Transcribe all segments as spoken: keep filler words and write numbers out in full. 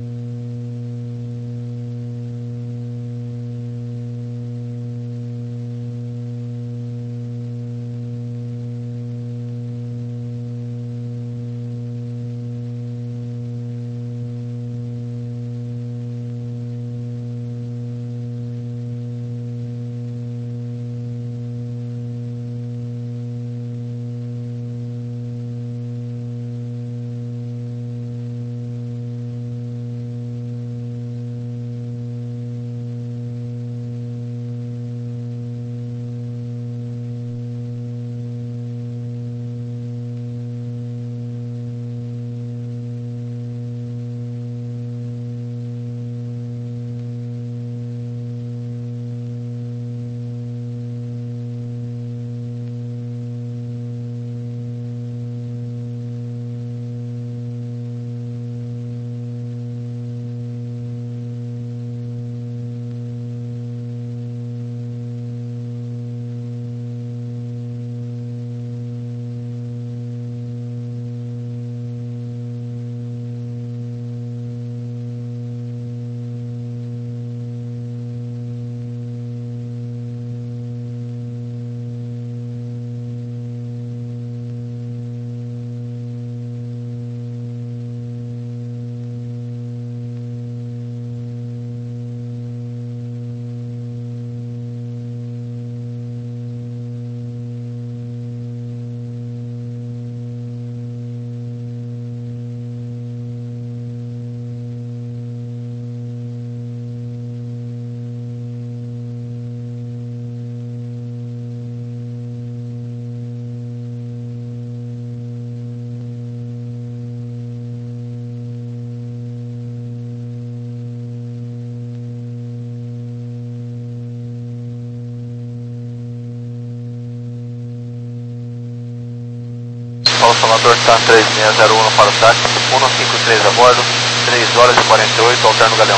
Paulo Salvador, T A três seis zero um para o táxi, cento e cinquenta e três a bordo, três horas e quarenta e oito, alterno Galeão.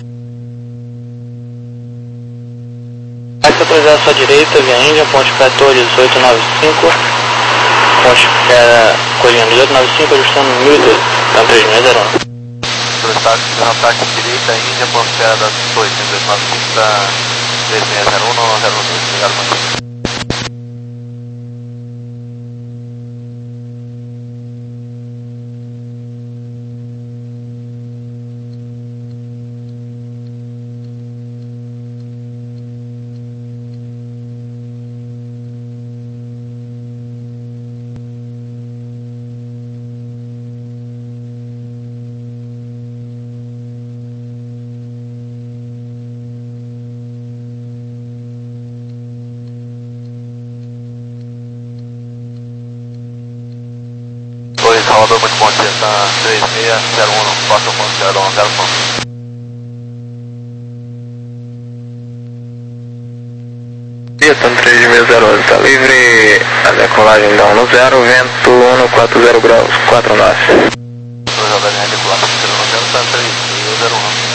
Táxi autorizado à sua direita, via Índia, ponte Pretor dezoito noventa e cinco, ponte era Colinha dezoito noventa e cinco, ajustando mil e doze, T A três seis zero um. Solicitado na táxi direita, Índia, ponte Fera das oito, dezoito noventa e cinco, T A três seis zero um, não zero dois, obrigado, mano. Salvador, muito bom dia, T A três seis zero um, passa o ponto zero um, zero ponto. Dia, T A três seis zero um, está livre, a decolagem dá um no zero, vento um quatro zero graus, quatro nove. Projeto da linha decolagem no zero, T A três seis zero um.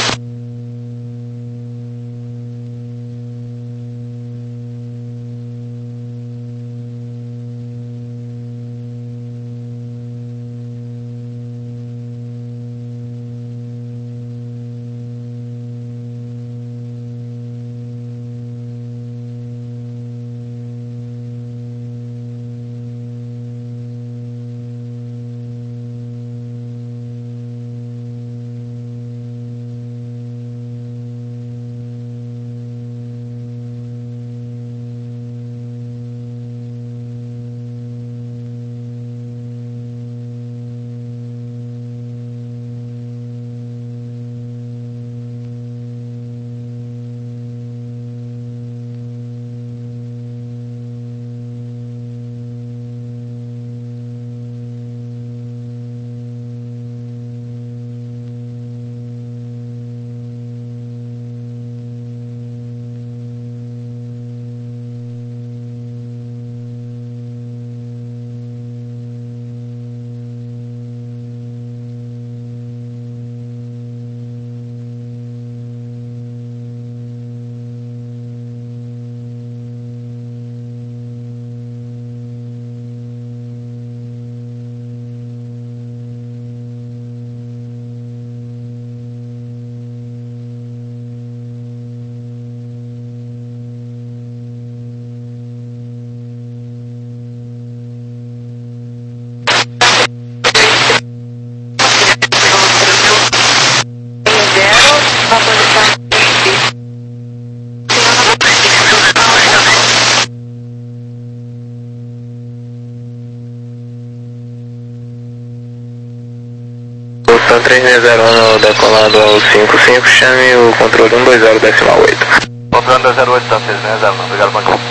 três seis zero um decolando ao cinco cinco, chame o controle um dois zero decimal oito. Controle um dois zero oito, tá três seis zero um, obrigado, bom dia.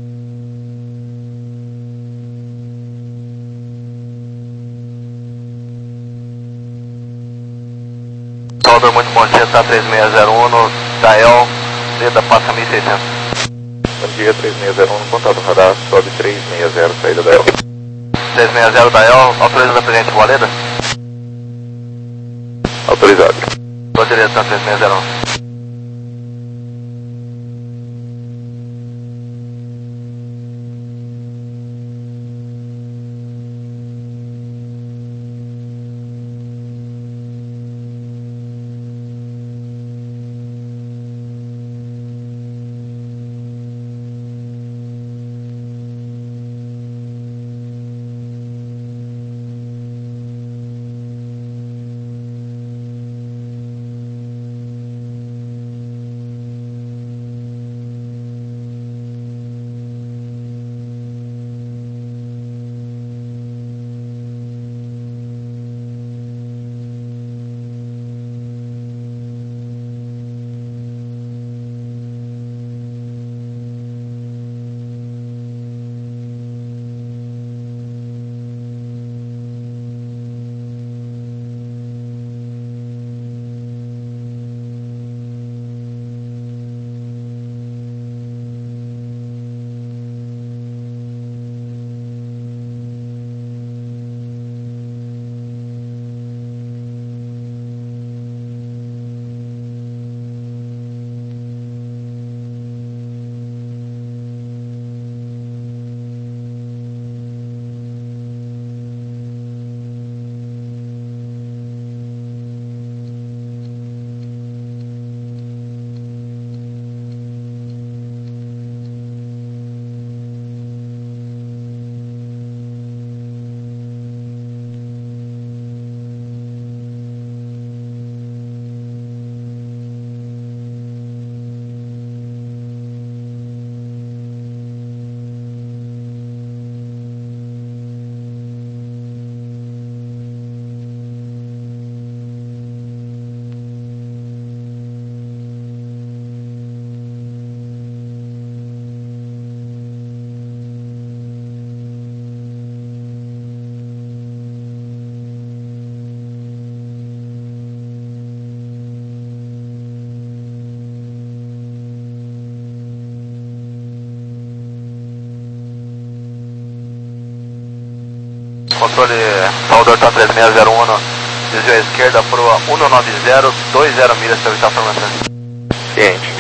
Salvador, muito bom dia, tá três seis zero um no Dael, Leda, passa mil e seiscentos. Bom dia, três seis zero um no contato radar, sobe três seis zero, saída da El. três seis zero Dael, autoriza da presente Valeda? Autorizado. Boa direção, três seis zero um. Controle Salvador, tá três seis zero um, desvio à esquerda, proa um nove zero, dois zero milhas para evitar a formação. Ciente.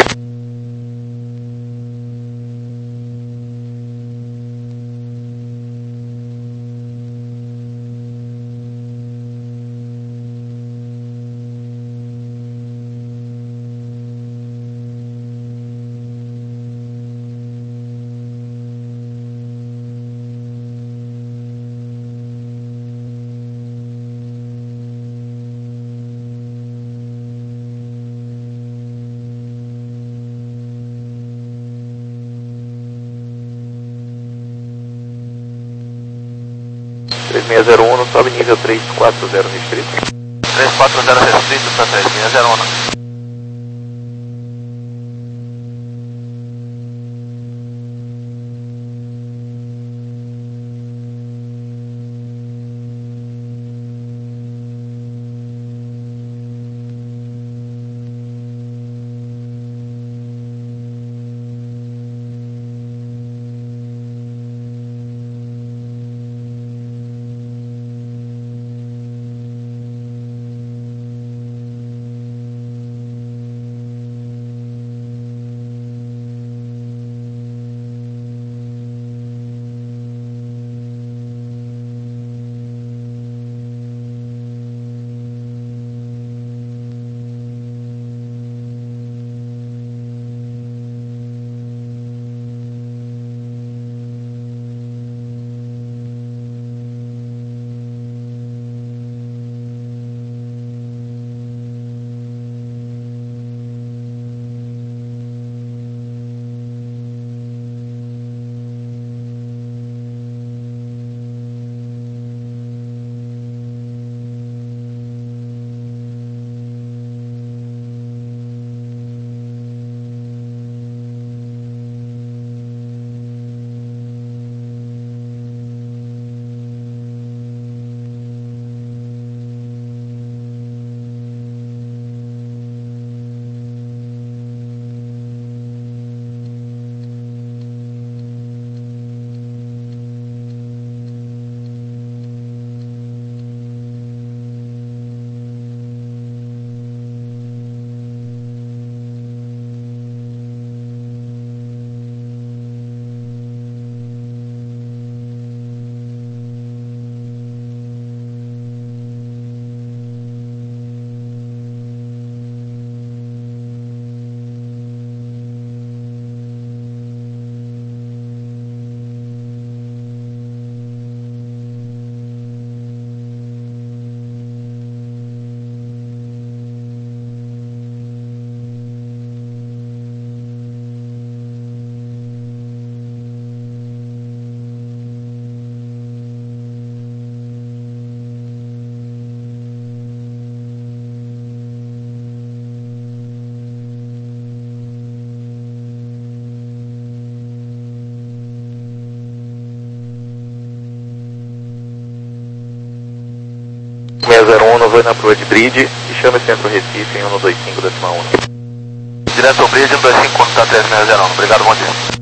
três seis zero um, sobe nível três quatro zero restrito. três quatro zero restrito para três seis zero um. voe na proa de Bridge e chame Centro Recife em um dois cinco, décima um. Direto ao Bridge, um dois cinco, contato três seis zero um. Obrigado, bom dia.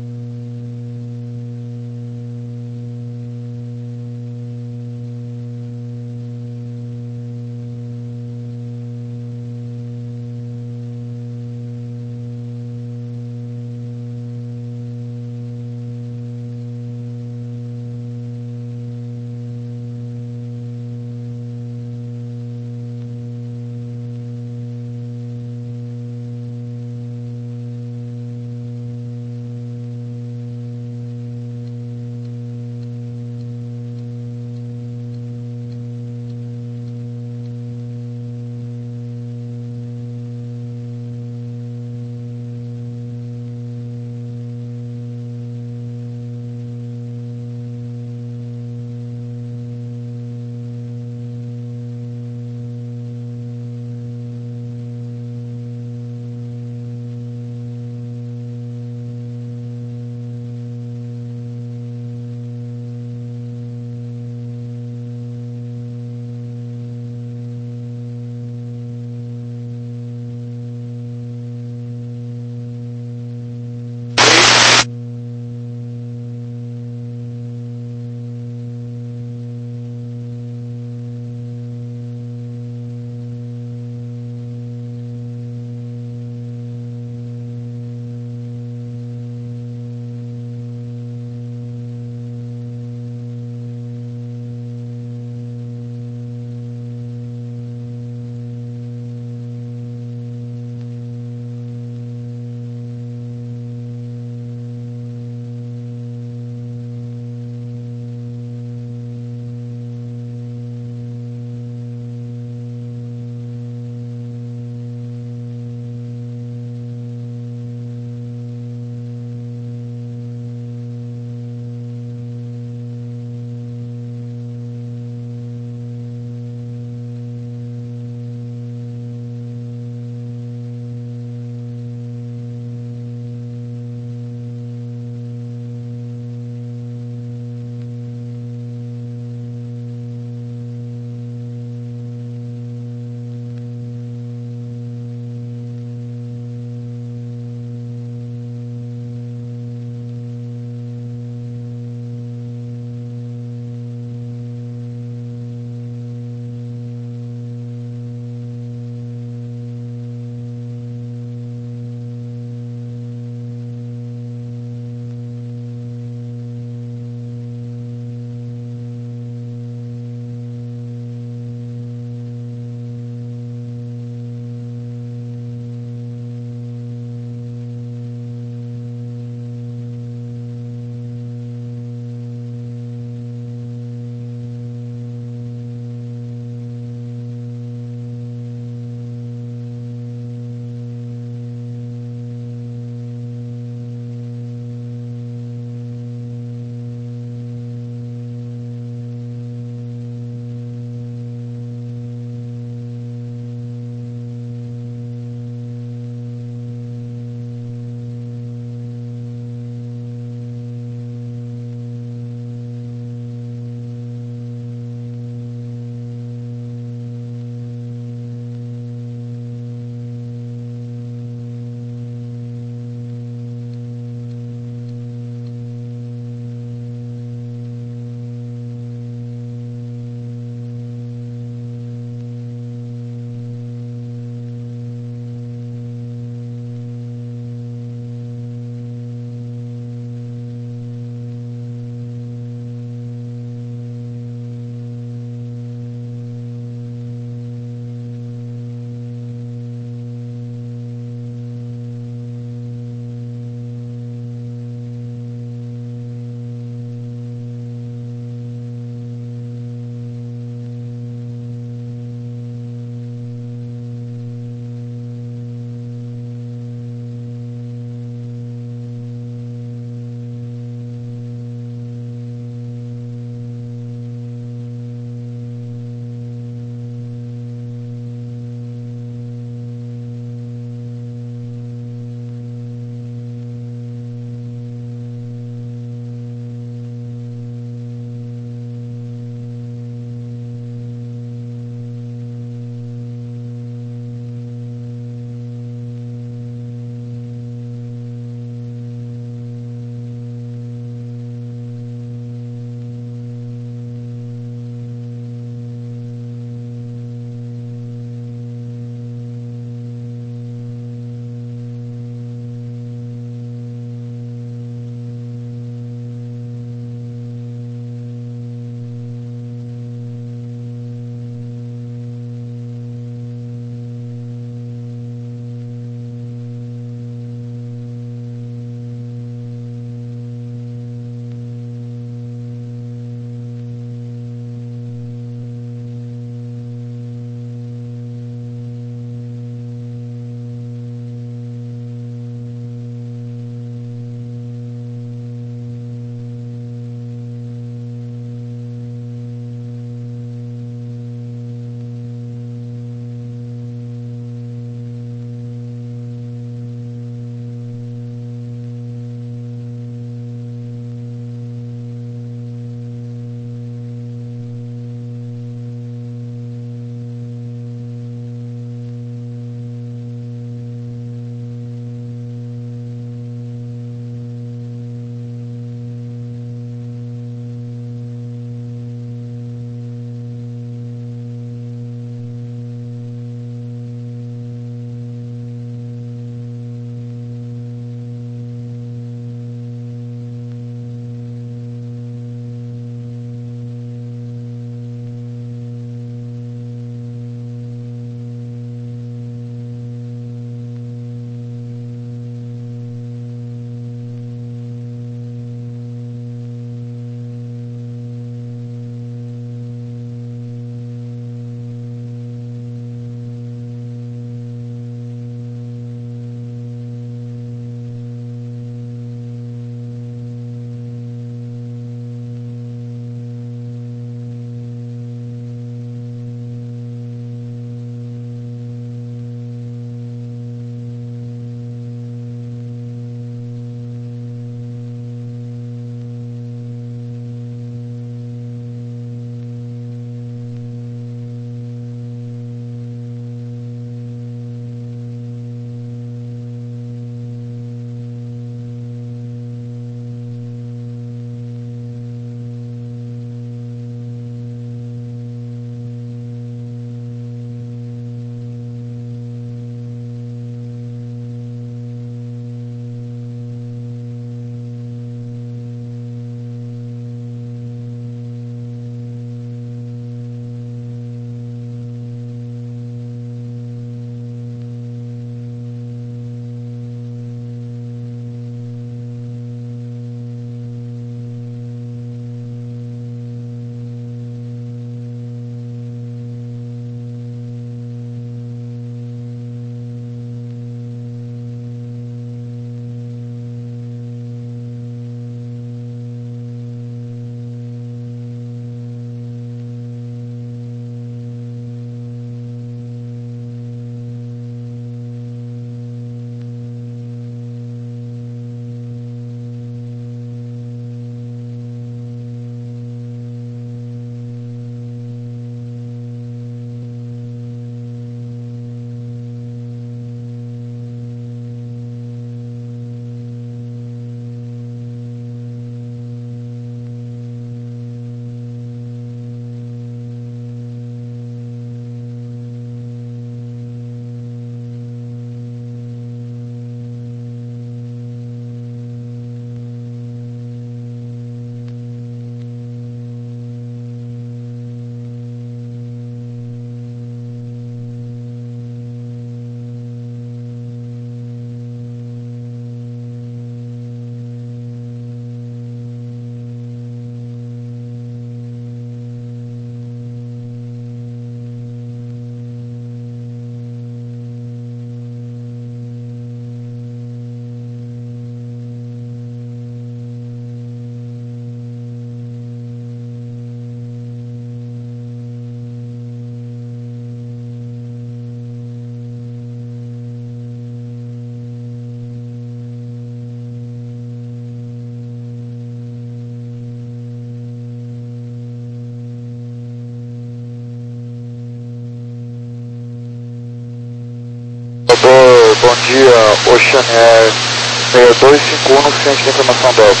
Salvador, bom dia, Ocean Air seis dois cinco um, ciente de informação Delta.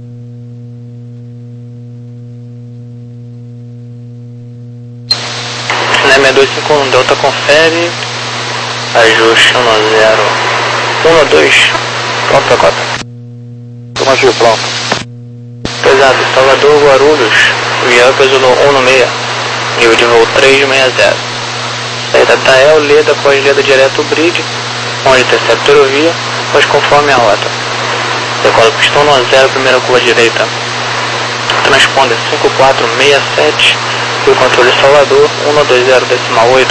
seis dois cinco um, Delta confere, ajuste um zero um dois, pronto para cota. Afirmativo, pronto. Pesado, Salvador, Guarulhos, Vial peso um seis, nível de voo trezentos e sessenta. Saída da El, Leda, após Leda direto bridge, onde intercepta via, pois conforme a rota. Decola pistão no zero, primeira curva direita. Transponder cinco quatro seis sete, e o controle Salvador, um dois zero decimal oito.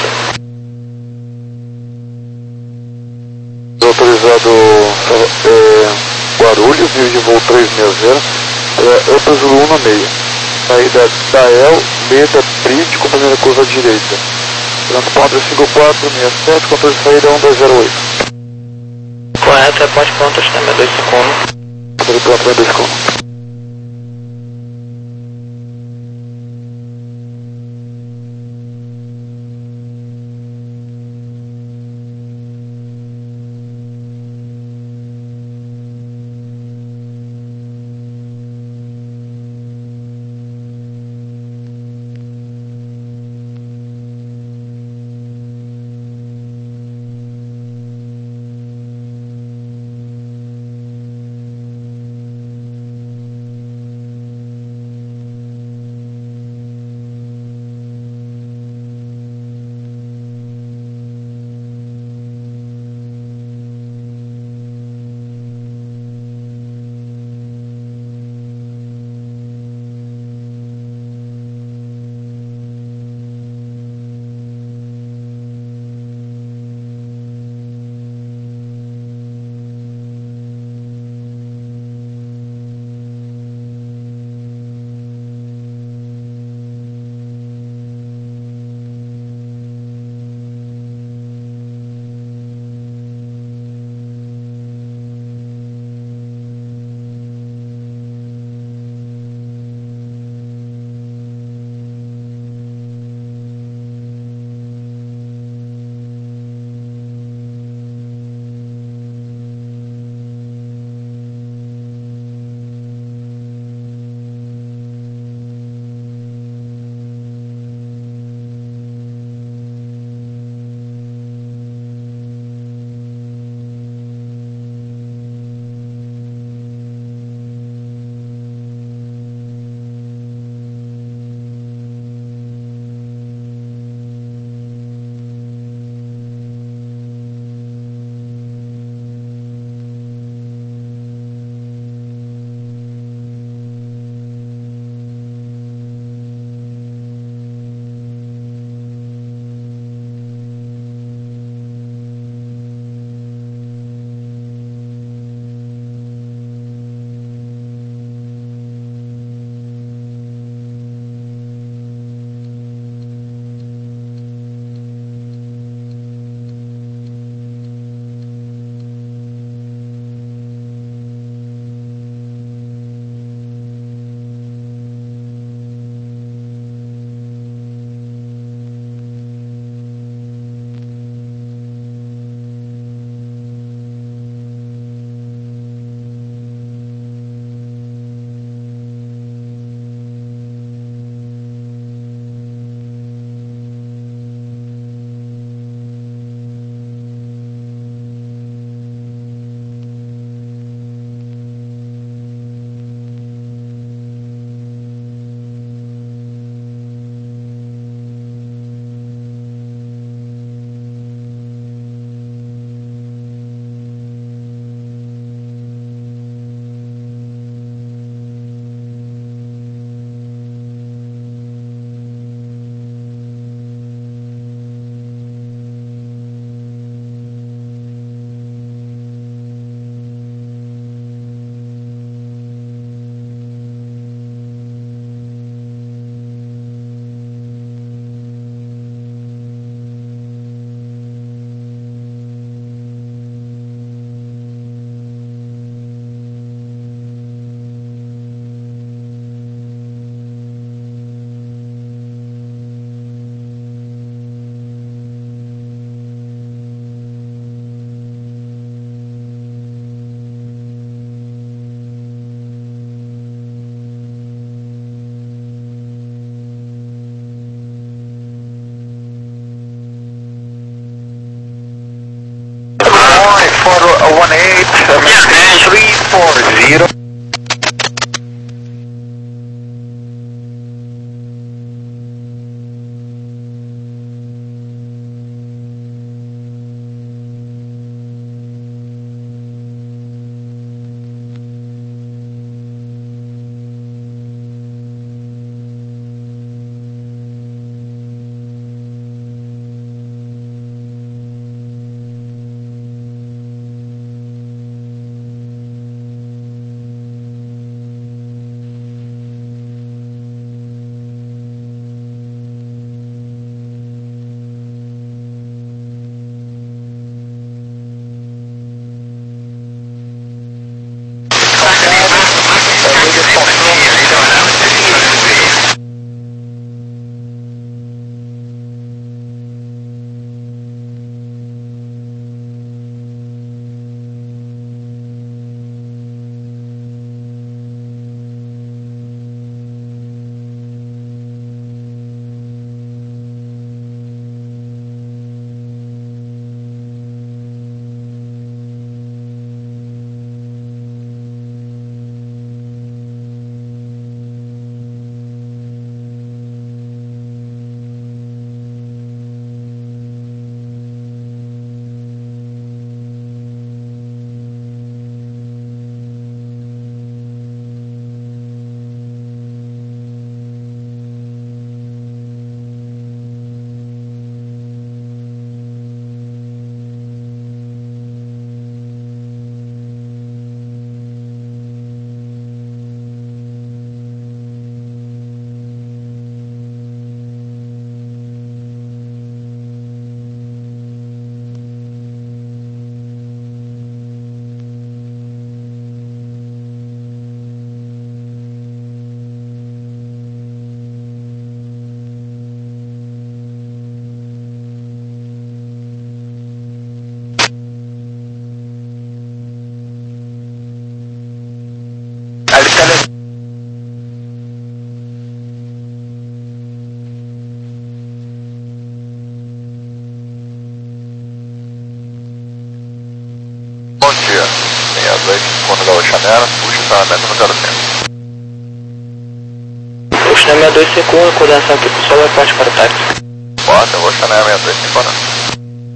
Autorizado é, Guarulhos, nível de voo trezentos e sessenta, é, eu peso um seis. Saída da El, Leda, bridge, com primeira curva direita. Transponder cinco quatro seis sete, controle de saída um dois zero oito. Correto, é ponte pronto, seis dois cinco um. Controle pronto, seis dois cinco um. for one eight, three four zero. Bom dia, tem a dois, quando dá o Chanera, puxa o carregamento no zero cinco. Puxa na sessenta e dois cinquenta e um, coordenação aqui pro Solo Airport para o táxi. Bota, eu vou Chanera sessenta e dois cinquenta e um.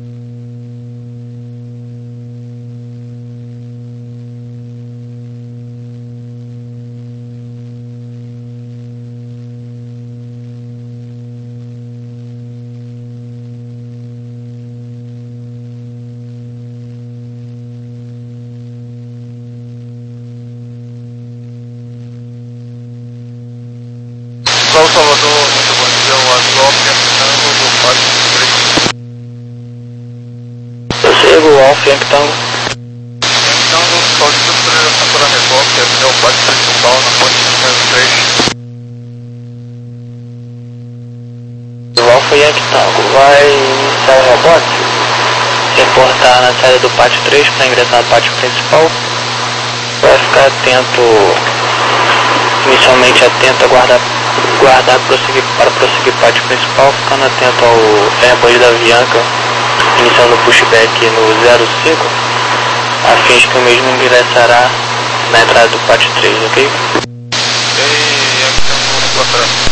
Só o Salvador, muito bom dia, o Azul, Tango do Pátio três. Eu sigo o Alfa Yankee Tango. Então, o Paulista Autorização para a Repórter, é o Pátio principal na ponte número três. O Alfa Yankee Tango vai iniciar o rebote, reportar na saída do pátio três para ingressar no pátio principal. Vai ficar atento, inicialmente atento a guardar, guardar prosseguir, para prosseguir o pátio principal, ficando atento ao airbus da Avianca, iniciando o pushback no zero cinco, a fim de que o mesmo ingressará na entrada do pátio três, ok? E aqui tem um único atraso.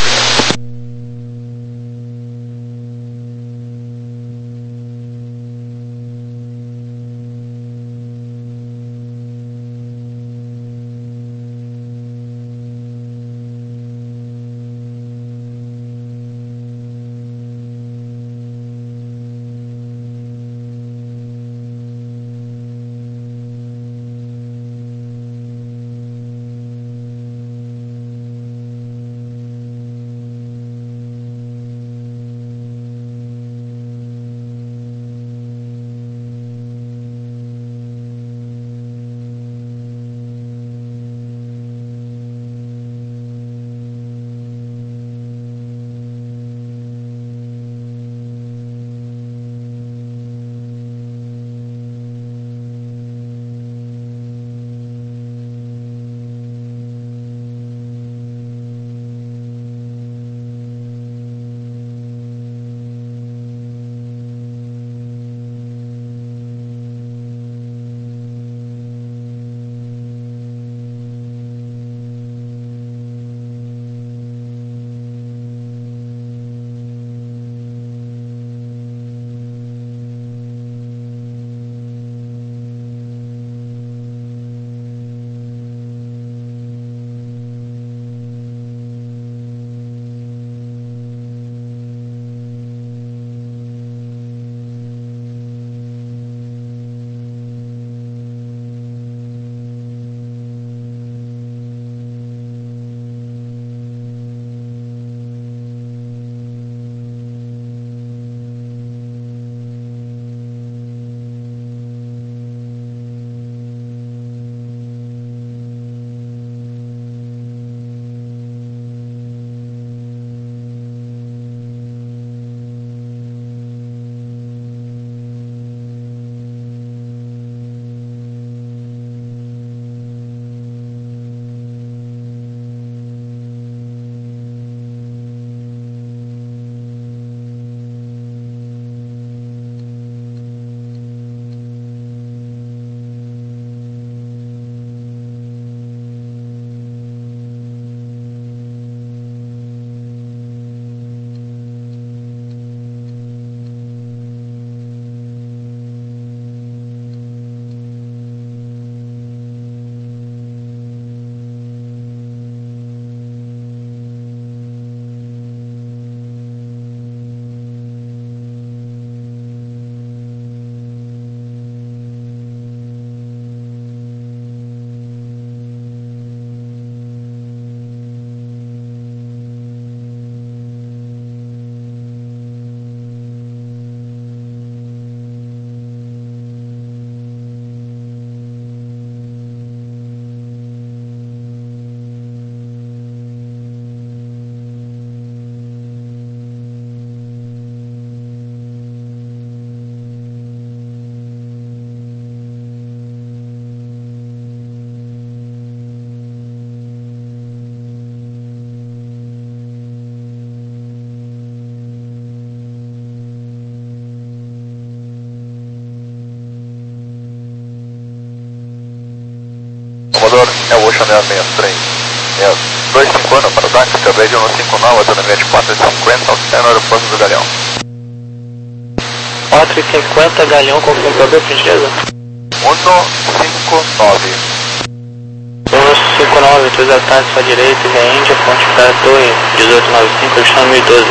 Salvador, é o Ocean seis seis três. É dois cinco um para o táxi, Cambridge um cinco nove, autonomia de quatro e cinquenta, ao no aeroporto do Galeão. quatro e cinquenta, Galeão, confirmador, por gentileza? um cinco nove. um cinco nove, dois ataques para a direita, Via Índia, ponte para a torre, dezoito noventa e cinco, Ocean mil e doze.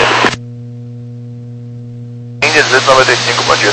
Índia dezoito noventa e cinco, bom dia.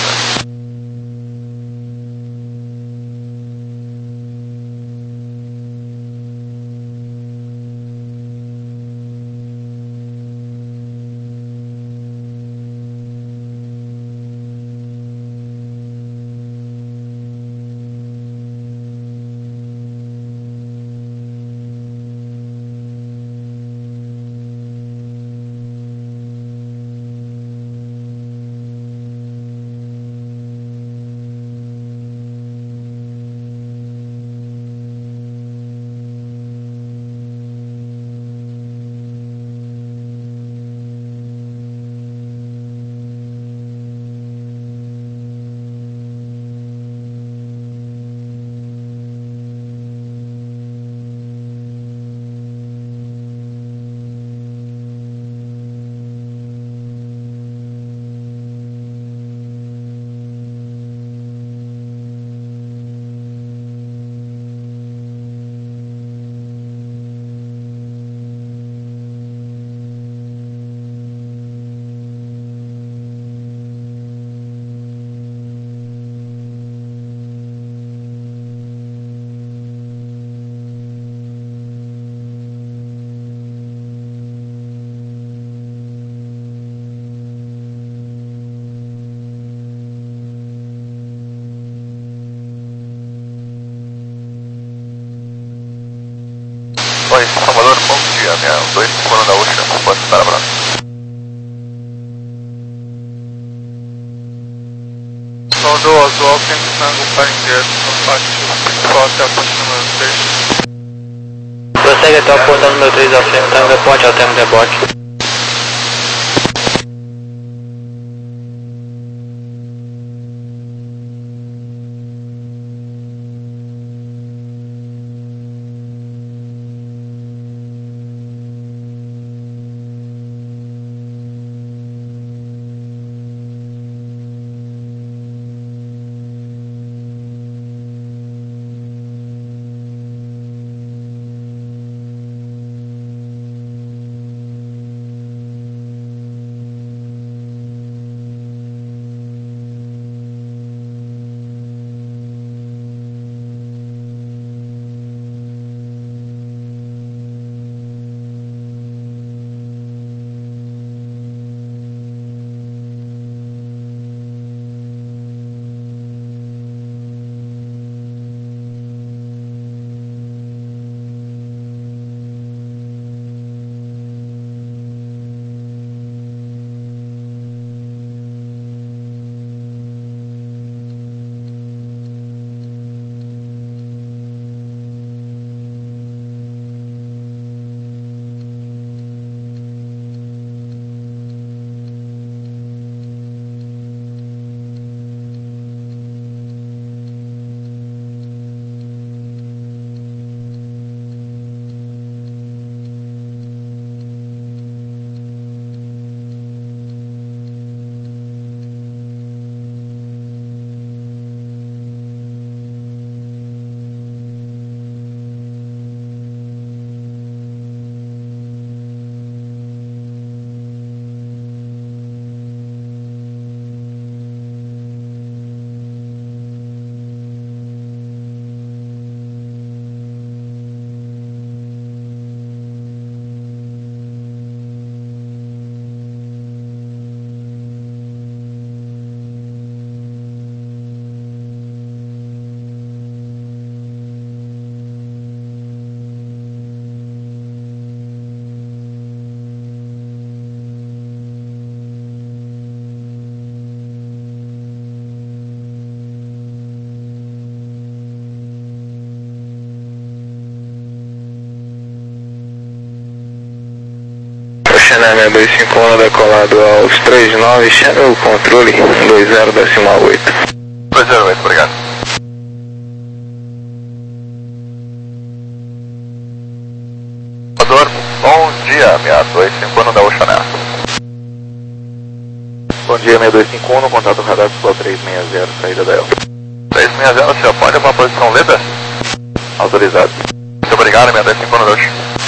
Oi, Salvador, bom dia, minha dois cinco um da Ocean, posso estar abraço. Salvador, Azul, Alpine Tango, para inquérito, contacto, só até a ponte número três. Prossegue até o portão número três, Alpine Tango, ponte ao termo de rebote. Channel dois cinco um decolado aos trinta e nove, Channel controle dois zero decimal oito. dois zero oito, obrigado. Bom dia, seis dois cinco um, no contato radar Sul três seis zero, saída da E L. três seis zero, senhor, pode para a posição letra? Autorizado. Muito obrigado, seis dois cinco um, no dois.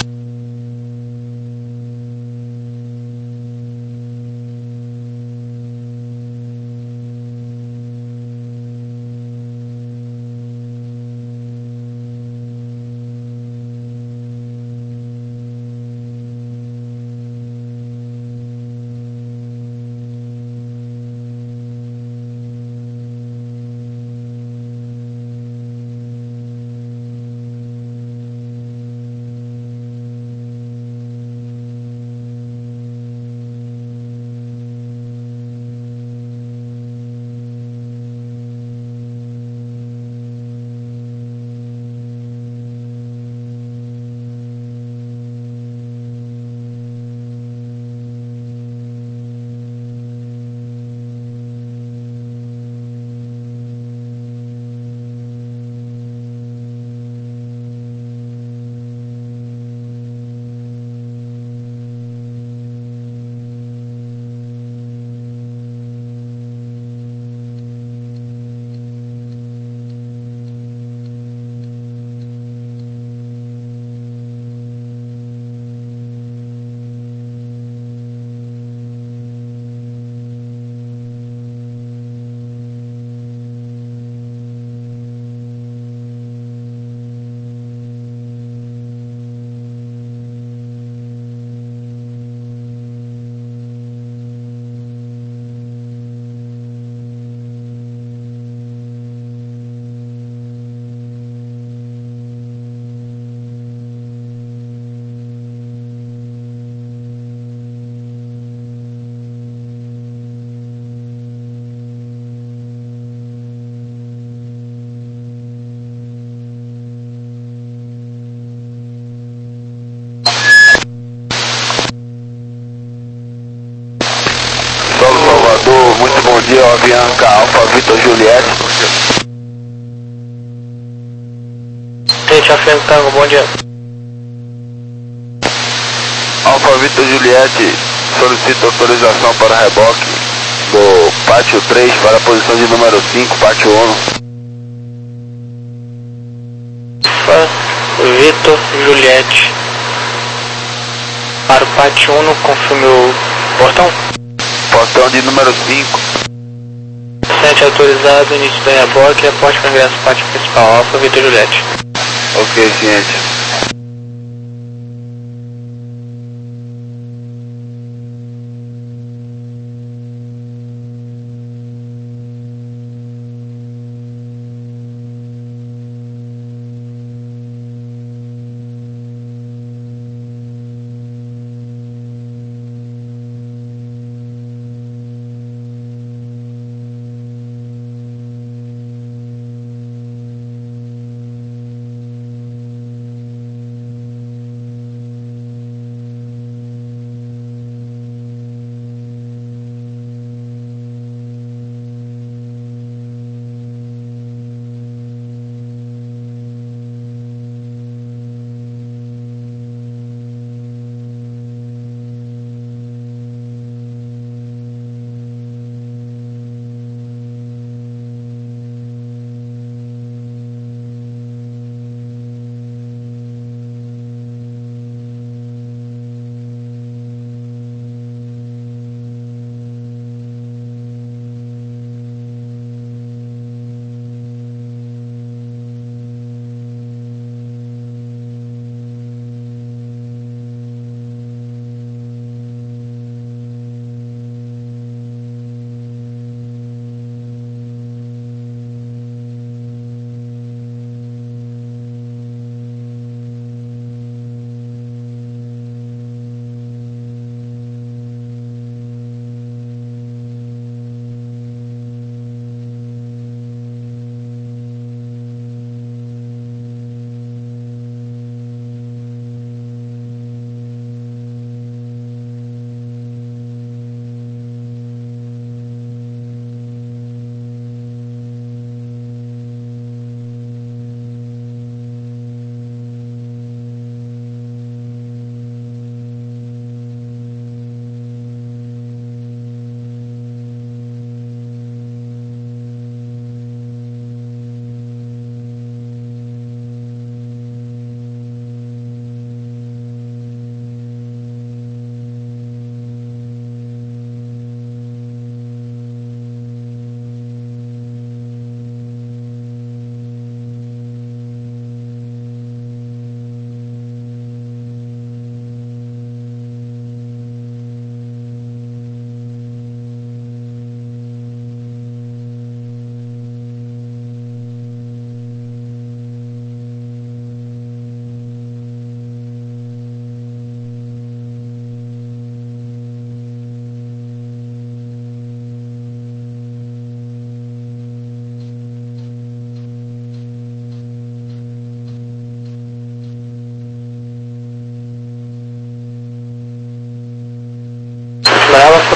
Muito bom dia, Avianca Alfa Vitor Juliette. Tente Avianca, bom dia. Alfa Vitor Juliette solicita autorização para reboque do pátio três para a posição de número cinco, pátio um. Alfa Vitor Juliette para o pátio um, confirme o portão. Portão de número cinco. Sente autorizado, início da reboque e aporte para ingresso pátio principal, Alfa Vitor Juliette. Ok, ciente.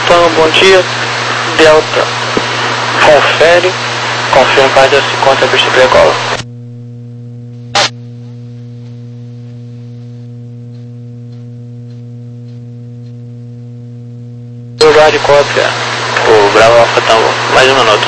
retorno, bom dia. Delta, confere. Confirma para Delta se encontra a pista precola. Lugar de cópia. O Bravo Alfa Tango. Mais um minuto.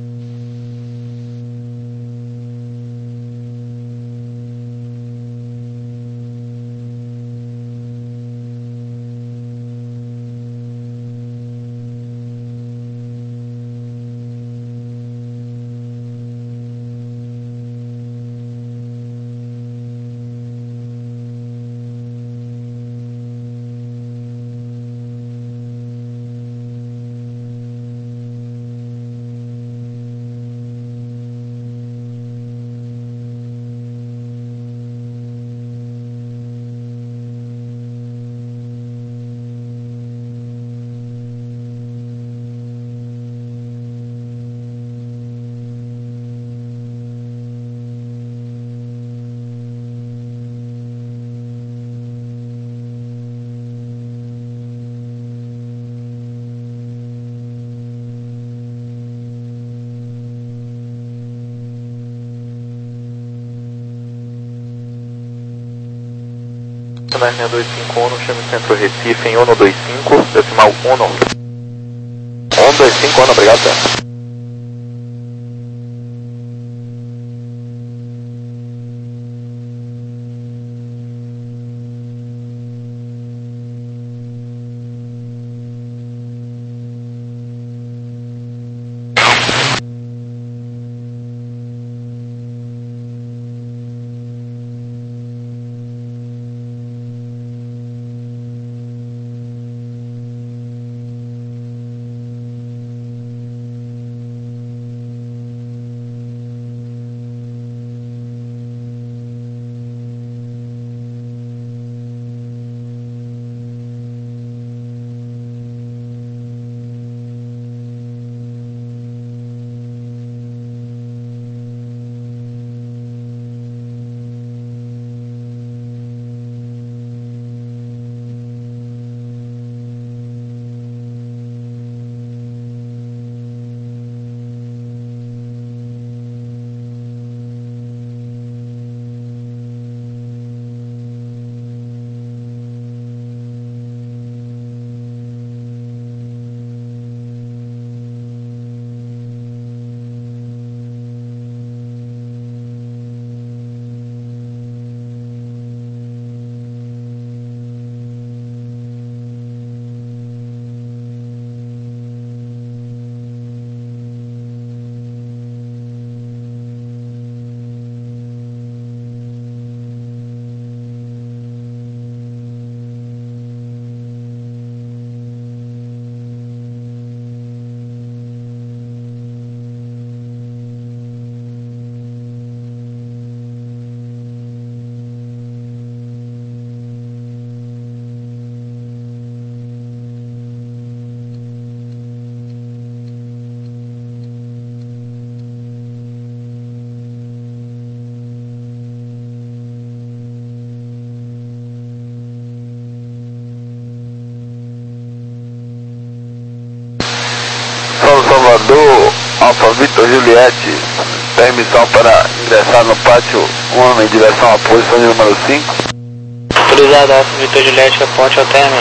Da linha dois cinco Uno, chame Centro Recife em Uno dois cinco, decimal Uno. Uno dois cinco Uno, obrigado, tá? Salvador, Alfa Victor Juliette, permissão para ingressar no pátio um em direção à posição de número cinco. Autorizado Alfa Victor Juliette, aponte ao término.